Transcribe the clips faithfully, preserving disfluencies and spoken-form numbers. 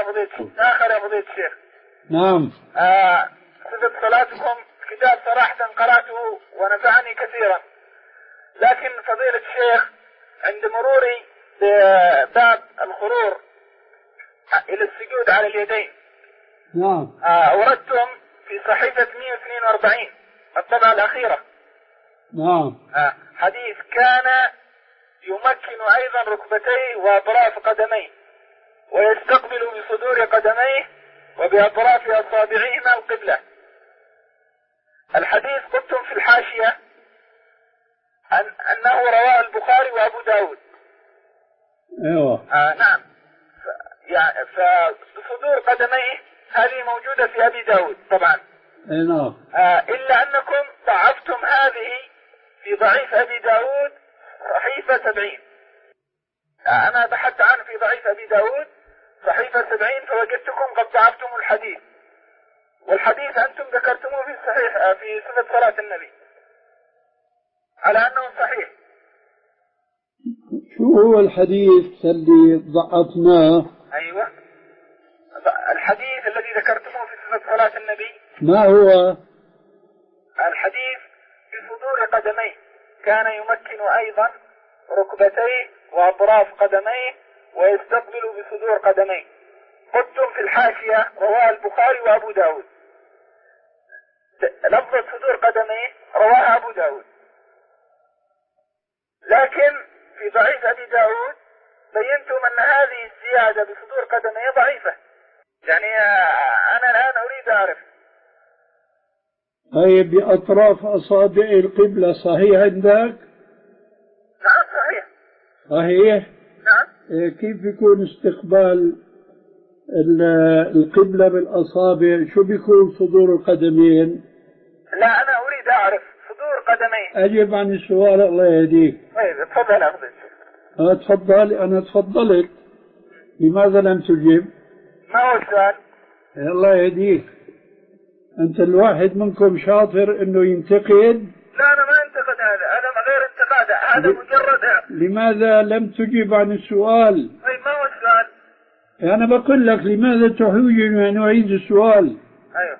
فضيلة الشيخ. آخر يا فضيلة الشيخ. نعم. آه صفة صلاتكم كتاب صراحة قرأته ونفعني كثيرا، لكن فضيلة الشيخ عند مروري بباب الخرور إلى السجود على اليدين نعم. آه أوردتم في صحيفة مئة واثنين وأربعين الطبعة الأخيرة. نعم. آه حديث كان يمكن أيضا ركبتيه وأطراف قدميه ويستقبل بصدور قدميه وبأطراف أصابعهما القبلة. الحديث قلتم في الحاشية أن أنه رواه البخاري وأبو داود. ايوه. آه نعم. ف... يعني فبصدور قدميه هذه موجودة في أبي داود طبعا. اي نعم. آه إلا أنكم ضعفتم هذه في ضعيف أبي داود صحيفة سبعين. آه أنا بحثت عنه في ضعيف أبي داود صحيفة سبعين فوجدتكم قد ضعفتم الحديث، والحديث أنتم ذكرتموه في الصحيح في صفة صلاة النبي على أنه صحيح. شو هو الحديث اللي ضعفناه؟ أيوة الحديث الذي ذكرتموه في صفة صلاة النبي. ما هو؟ الحديث في صدور قدميه كان يمكن أيضا ركبتيه وأطراف قدميه ويستقبل بصدور قدميه. قلتم في الحاشية رواه البخاري وأبو داود. لفظة صدور قدميه رواه أبو داود، لكن في ضعيف أبي داود بينتم أن هذه الزيادة بصدور قدميه ضعيفة. يعني أنا الآن أريد أعرف. هي بأطراف أصابع القبلة صحيح عندك؟ نعم صحيح. صحيح؟ نعم. كيف يكون استقبال القبلة بالأصابع؟ شو بيكون صدور القدمين؟ لا أنا أريد أعرف صدور قدمين. أجب عن السؤال الله يهديك. طيب تفضل أفضل. أه تفضل. أنا تفضلت، لماذا لم تجيب؟ ما هو السؤال؟ الله يهديك، أنت الواحد منكم شاطر إنه ينتقد. لا أنا ما انتقد هذا، هذا غير انتقاد، هذا ل... مجرد. لماذا لم تجب عن السؤال؟ طيب ما هو السؤال؟ أنا بقول لك لماذا تحوج أن أعيد السؤال؟ أيوه.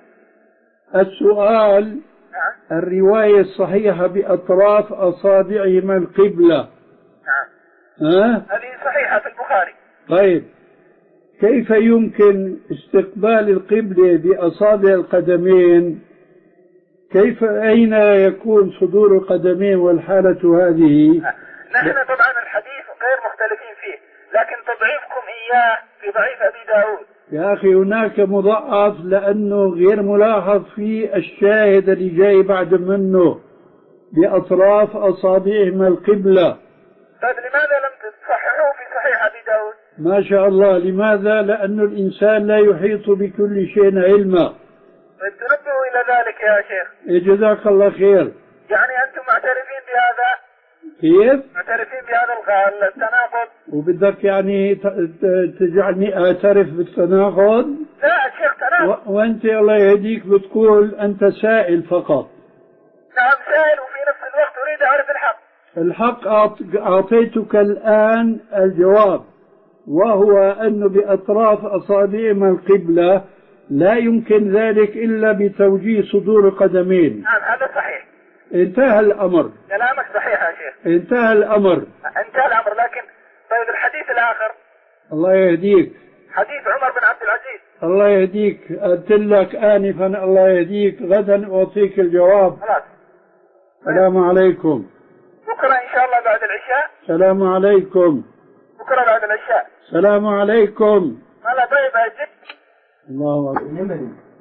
السؤال نعم. الرواية الصحيحة بأطراف أصابعهما القبلة. نعم. ها؟ هذه صحيحة في البخاري. طيب كيف يمكن استقبال القبلة بأصابع القدمين؟ كيف أين يكون صدور القدمين والحالة هذه؟ نحن طبعا الحديث غير مختلفين فيه، لكن تضعيفكم إياه في ضعيف أبي داود. يا أخي هناك مضاعف لأنه غير ملاحظ في الشاهد اللي جاي بعد منه بأطراف أصابعهما القبلة. طيب لماذا لم تصححوه في صحيح أبي داود؟ ما شاء الله. لماذا؟ لأن الإنسان لا يحيط بكل شيء علما. طيب تنبهوا إلى ذلك يا شيخ. جزاك الله خير. يعني أنتم معترفين بهذا؟ كيف؟ معترفين بهذا التناقض؟ وبدك يعني تجعلني أعترف بالتناقض؟ لا شيخ تناقض. وأنت الله يهديك بتقول أنت سائل فقط. نعم سائل، وفي نفس الوقت أريد أعرف الحق. الحق أعطيتك الآن الجواب، وهو أنه بأطراف أصابعهما القبلة لا يمكن ذلك إلا بتوجيه صدور قدمين. نعم هذا صحيح. انتهى الأمر. كلامك صحيح يا شيخ. انتهى الأمر. انتهى الأمر. لكن طيب الحديث الآخر. الله يهديك. حديث عمر بن عبد العزيز. الله يهديك. قلت لك آنفا الله يهديك، غدا أعطيك الجواب. خلاص. السلام عليكم. بكرة إن شاء الله بعد العشاء. السلام عليكم. بكرة بعد العشاء. السلام عليكم. هلا طيب أجل. الله أكبر.